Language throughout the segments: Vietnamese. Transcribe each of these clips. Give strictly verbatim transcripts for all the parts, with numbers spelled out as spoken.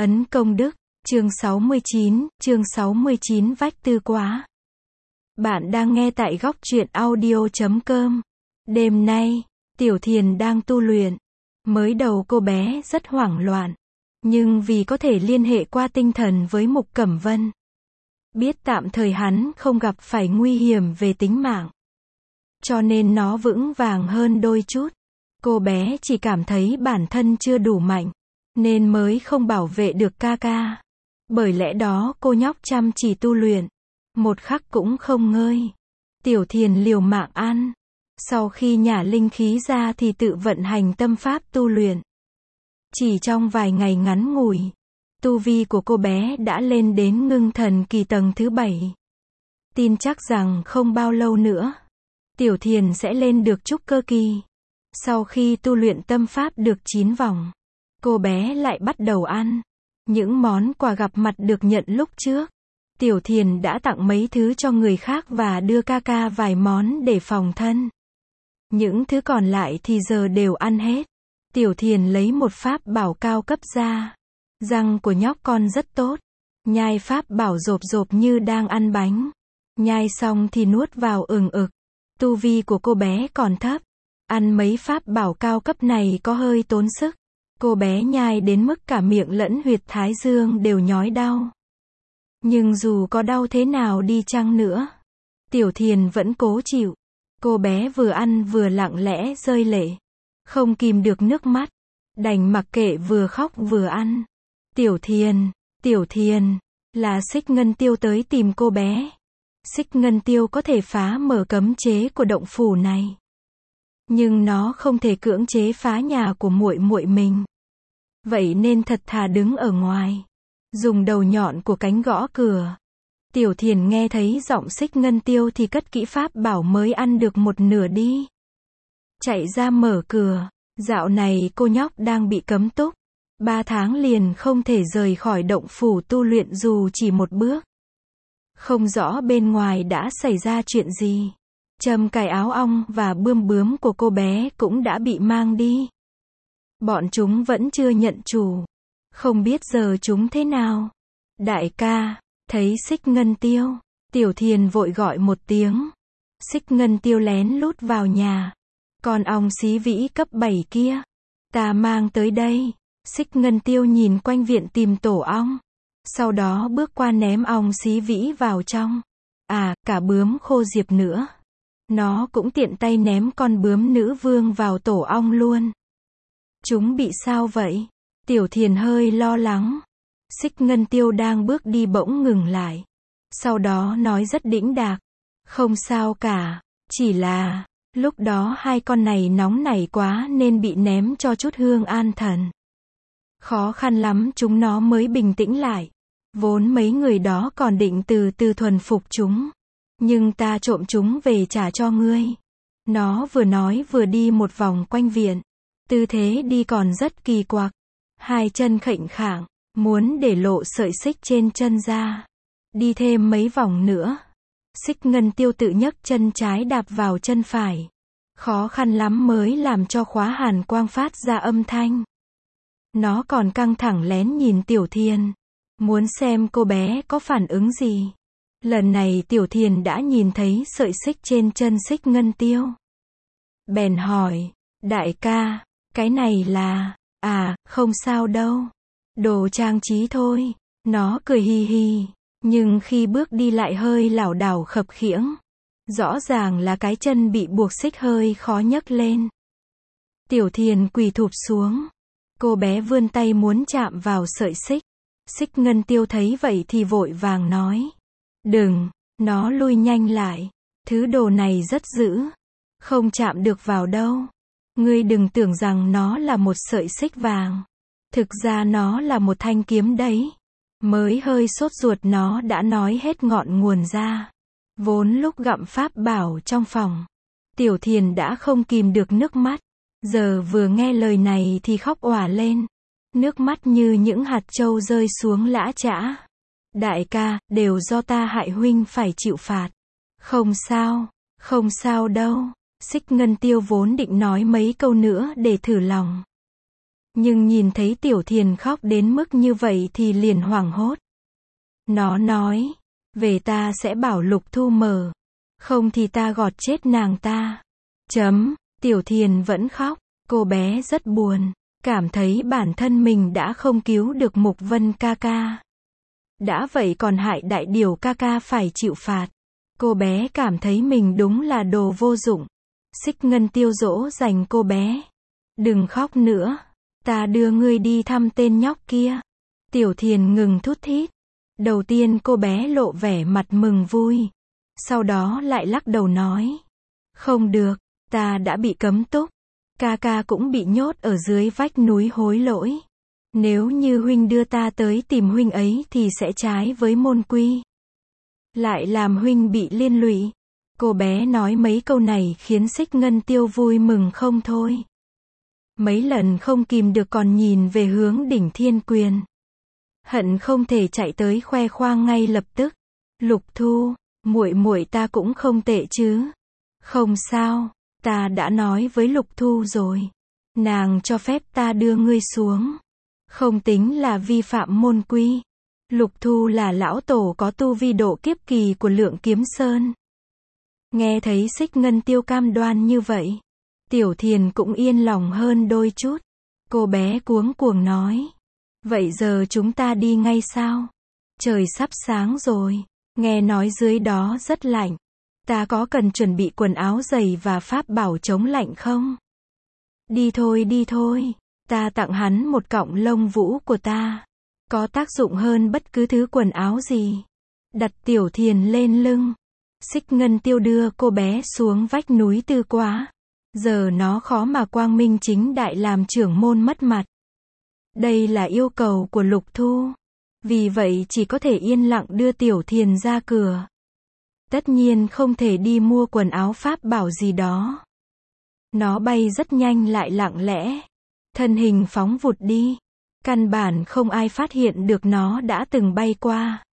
Ấn công đức, chương sáu mươi chín, chương sáu mươi chín vách tư quá. Bạn đang nghe tại góc truyện audio chấm com. Đêm nay, Tiểu Thiền đang tu luyện. Mới đầu cô bé rất hoảng loạn, nhưng vì có thể liên hệ qua tinh thần với Mục Cẩm Vân, biết tạm thời hắn không gặp phải nguy hiểm về tính mạng, cho nên nó vững vàng hơn đôi chút. Cô bé chỉ cảm thấy bản thân chưa đủ mạnh, nên mới không bảo vệ được ca ca. Bởi lẽ đó cô nhóc chăm chỉ tu luyện, một khắc cũng không ngơi. Tiểu Thiền liều mạng ăn. Sau khi nhả linh khí ra thì tự vận hành tâm pháp tu luyện. Chỉ trong vài ngày ngắn ngủi, tu vi của cô bé đã lên đến ngưng thần kỳ tầng thứ bảy. Tin chắc rằng không bao lâu nữa, Tiểu Thiền sẽ lên được trúc cơ kỳ. Sau khi tu luyện tâm pháp được chín vòng, cô bé lại bắt đầu ăn những món quà gặp mặt được nhận lúc trước. Tiểu Thiền đã tặng mấy thứ cho người khác và đưa ca ca vài món để phòng thân. Những thứ còn lại thì giờ đều ăn hết. Tiểu Thiền lấy một pháp bảo cao cấp ra. Răng của nhóc con rất tốt. Nhai pháp bảo rộp rộp như đang ăn bánh. Nhai xong thì nuốt vào ừng ực. Tu vi của cô bé còn thấp. Ăn mấy pháp bảo cao cấp này có hơi tốn sức. Cô bé nhai đến mức cả miệng lẫn huyệt thái dương đều nhói đau. Nhưng dù có đau thế nào đi chăng nữa, Tiểu Thiền vẫn cố chịu. Cô bé vừa ăn vừa lặng lẽ rơi lệ, không kìm được nước mắt, đành mặc kệ vừa khóc vừa ăn. Tiểu Thiền, Tiểu Thiền, là Xích Ngân Tiêu tới tìm cô bé. Xích Ngân Tiêu có thể phá mở cấm chế của động phủ này, nhưng nó không thể cưỡng chế phá nhà của muội muội mình. Vậy nên thật thà đứng ở ngoài, dùng đầu nhọn của cánh gõ cửa. Tiểu Thiền nghe thấy giọng Xích Ngân Tiêu thì cất kỹ pháp bảo mới ăn được một nửa đi. Chạy ra mở cửa. Dạo này cô nhóc đang bị cấm túc. Ba tháng liền không thể rời khỏi động phủ tu luyện dù chỉ một bước. Không rõ bên ngoài đã xảy ra chuyện gì. Châm cài áo ong và bươm bướm của cô bé cũng đã bị mang đi. Bọn chúng vẫn chưa nhận chủ. Không biết giờ chúng thế nào. Đại ca, thấy Xích Ngân Tiêu, Tiểu Thiền vội gọi một tiếng. Xích Ngân Tiêu lén lút vào nhà. Con ong xí vĩ cấp bảy kia, ta mang tới đây. Xích Ngân Tiêu nhìn quanh viện tìm tổ ong. Sau đó bước qua ném ong xí vĩ vào trong. À, cả bướm khô diệp nữa. Nó cũng tiện tay ném con bướm nữ vương vào tổ ong luôn. Chúng bị sao vậy? Tiểu Thiền hơi lo lắng. Xích Ngân Tiêu đang bước đi bỗng ngừng lại. Sau đó nói rất đĩnh đạc. Không sao cả, chỉ là, lúc đó hai con này nóng nảy quá nên bị ném cho chút hương an thần. Khó khăn lắm chúng nó mới bình tĩnh lại. Vốn mấy người đó còn định từ từ thuần phục chúng. Nhưng ta trộm chúng về trả cho ngươi. Nó vừa nói vừa đi một vòng quanh viện. Tư thế đi còn rất kỳ quặc. Hai chân khệnh khạng, muốn để lộ sợi xích trên chân ra. Đi thêm mấy vòng nữa. Xích Ngân Tiêu tự nhấc chân trái đạp vào chân phải. Khó khăn lắm mới làm cho khóa hàn quang phát ra âm thanh. Nó còn căng thẳng lén nhìn Tiểu Thiền, muốn xem cô bé có phản ứng gì. Lần này Tiểu Thiền đã nhìn thấy sợi xích trên chân Xích Ngân Tiêu. Bèn hỏi, đại ca, cái này là, à, không sao đâu. Đồ trang trí thôi. Nó cười hi hi, nhưng khi bước đi lại hơi lảo đảo khập khiễng. Rõ ràng là cái chân bị buộc xích hơi khó nhấc lên. Tiểu Thiền quỳ thụp xuống. Cô bé vươn tay muốn chạm vào sợi xích. Xích Ngân Tiêu thấy vậy thì vội vàng nói. Đừng, nó lui nhanh lại. Thứ đồ này rất dữ. Không chạm được vào đâu. Ngươi đừng tưởng rằng nó là một sợi xích vàng. Thực ra nó là một thanh kiếm đấy. Mới hơi sốt ruột nó đã nói hết ngọn nguồn ra. Vốn lúc gặm pháp bảo trong phòng, Tiểu Thiền đã không kìm được nước mắt. Giờ vừa nghe lời này thì khóc òa lên. Nước mắt như những hạt châu rơi xuống lã chã. Đại ca, đều do ta hại huynh phải chịu phạt. Không sao, không sao đâu. Xích Ngân Tiêu vốn định nói mấy câu nữa để thử lòng. Nhưng nhìn thấy Tiểu Thiền khóc đến mức như vậy thì liền hoảng hốt. Nó nói, về ta sẽ bảo Lục Thu mở, không thì ta gọt chết nàng ta. Chấm, Tiểu Thiền vẫn khóc, cô bé rất buồn, cảm thấy bản thân mình đã không cứu được Mục Vân ca ca. Đã vậy còn hại Đại Điều ca ca phải chịu phạt. Cô bé cảm thấy mình đúng là đồ vô dụng. Xích Ngân Tiêu dỗ dành cô bé. Đừng khóc nữa, ta đưa ngươi đi thăm tên nhóc kia. Tiểu Thiền ngừng thút thít. Đầu tiên cô bé lộ vẻ mặt mừng vui. Sau đó lại lắc đầu nói. Không được, ta đã bị cấm túc. Ca ca cũng bị nhốt ở dưới vách núi hối lỗi. Nếu như huynh đưa ta tới tìm huynh ấy thì sẽ trái với môn quy. Lại làm huynh bị liên lụy. Cô bé nói mấy câu này khiến Xích Ngân Tiêu vui mừng không thôi. Mấy lần không kìm được còn nhìn về hướng đỉnh Thiên Quyền. Hận không thể chạy tới khoe khoang ngay lập tức. Lục Thu, muội muội ta cũng không tệ chứ. Không sao, ta đã nói với Lục Thu rồi. Nàng cho phép ta đưa ngươi xuống. Không tính là vi phạm môn quy. Lục Thu là lão tổ có tu vi độ kiếp kỳ của Lượng Kiếm Sơn. Nghe thấy Xích Ngân Tiêu cam đoan như vậy, Tiểu Thiền cũng yên lòng hơn đôi chút. Cô bé cuống cuồng nói. Vậy giờ chúng ta đi ngay sao? Trời sắp sáng rồi. Nghe nói dưới đó rất lạnh. Ta có cần chuẩn bị quần áo dày và pháp bảo chống lạnh không? Đi thôi đi thôi. Ta tặng hắn một cọng lông vũ của ta. Có tác dụng hơn bất cứ thứ quần áo gì. Đặt Tiểu Thiền lên lưng. Xích Ngân Tiêu đưa cô bé xuống vách núi Tư Quá. Giờ nó khó mà quang minh chính đại làm trưởng môn mất mặt. Đây là yêu cầu của Lục Thu. Vì vậy chỉ có thể yên lặng đưa Tiểu Thiền ra cửa. Tất nhiên không thể đi mua quần áo pháp bảo gì đó. Nó bay rất nhanh lại lặng lẽ. Thân hình phóng vụt đi. Căn bản không ai phát hiện được nó đã từng bay qua.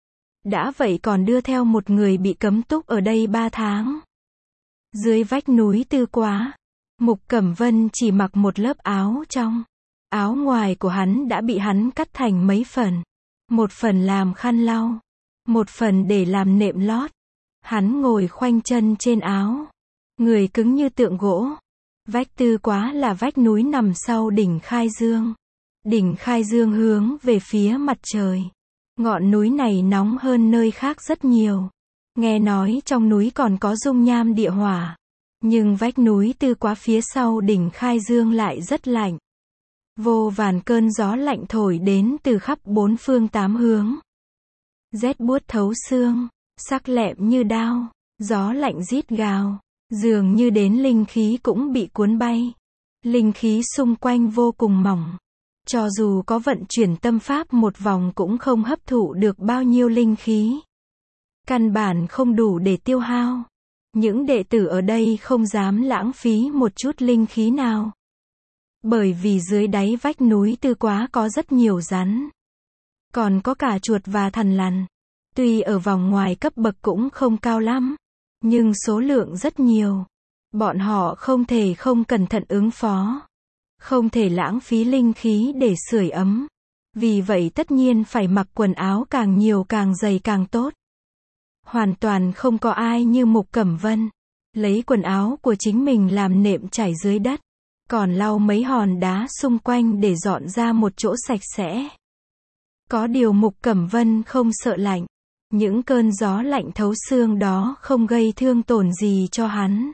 Đã vậy còn đưa theo một người bị cấm túc ở đây ba tháng. Dưới vách núi Tư Quá, Mục Cẩm Vân chỉ mặc một lớp áo trong. Áo ngoài của hắn đã bị hắn cắt thành mấy phần. Một phần làm khăn lau. Một phần để làm nệm lót. Hắn ngồi khoanh chân trên áo. Người cứng như tượng gỗ. Vách Tư Quá là vách núi nằm sau đỉnh Khai Dương. Đỉnh Khai Dương hướng về phía mặt trời. Ngọn núi này nóng hơn nơi khác rất nhiều. Nghe nói trong núi còn có dung nham địa hỏa. Nhưng vách núi Tư Quá phía sau đỉnh Khai Dương lại rất lạnh. Vô vàn cơn gió lạnh thổi đến từ khắp bốn phương tám hướng. Rét buốt thấu xương, sắc lẹm như đao, gió lạnh rít gào, dường như đến linh khí cũng bị cuốn bay. Linh khí xung quanh vô cùng mỏng. Cho dù có vận chuyển tâm pháp một vòng cũng không hấp thụ được bao nhiêu linh khí. Căn bản không đủ để tiêu hao. Những đệ tử ở đây không dám lãng phí một chút linh khí nào. Bởi vì dưới đáy vách núi Tư Quá có rất nhiều rắn. Còn có cả chuột và thằn lằn. Tuy ở vòng ngoài cấp bậc cũng không cao lắm. Nhưng số lượng rất nhiều. Bọn họ không thể không cẩn thận ứng phó. Không thể lãng phí linh khí để sưởi ấm. Vì vậy tất nhiên phải mặc quần áo càng nhiều càng dày càng tốt. Hoàn toàn không có ai như Mục Cẩm Vân. Lấy quần áo của chính mình làm nệm trải dưới đất. Còn lau mấy hòn đá xung quanh để dọn ra một chỗ sạch sẽ. Có điều Mục Cẩm Vân không sợ lạnh. Những cơn gió lạnh thấu xương đó không gây thương tổn gì cho hắn.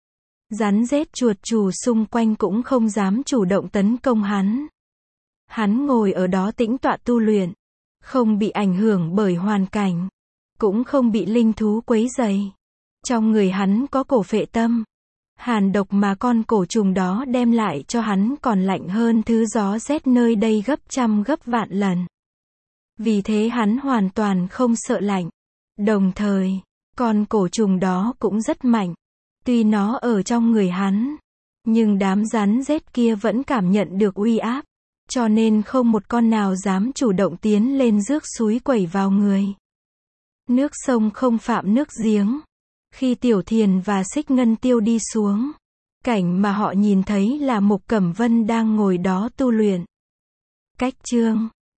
Rắn rết chuột chù xung quanh cũng không dám chủ động tấn công hắn. Hắn ngồi ở đó tĩnh tọa tu luyện. Không bị ảnh hưởng bởi hoàn cảnh. Cũng không bị linh thú quấy rầy. Trong người hắn có cổ phệ tâm. Hàn độc mà con cổ trùng đó đem lại cho hắn còn lạnh hơn thứ gió rét nơi đây gấp trăm gấp vạn lần. Vì thế hắn hoàn toàn không sợ lạnh. Đồng thời, con cổ trùng đó cũng rất mạnh. Tuy nó ở trong người hắn, nhưng đám rắn rết kia vẫn cảm nhận được uy áp. Cho nên không một con nào dám chủ động tiến lên rước suối quẩy vào người. Nước sông không phạm nước giếng. Khi Tiểu Thiền và Xích Ngân Tiêu đi xuống, Cảnh mà họ nhìn thấy là Mục Cẩm Vân đang ngồi đó tu luyện. Cách chương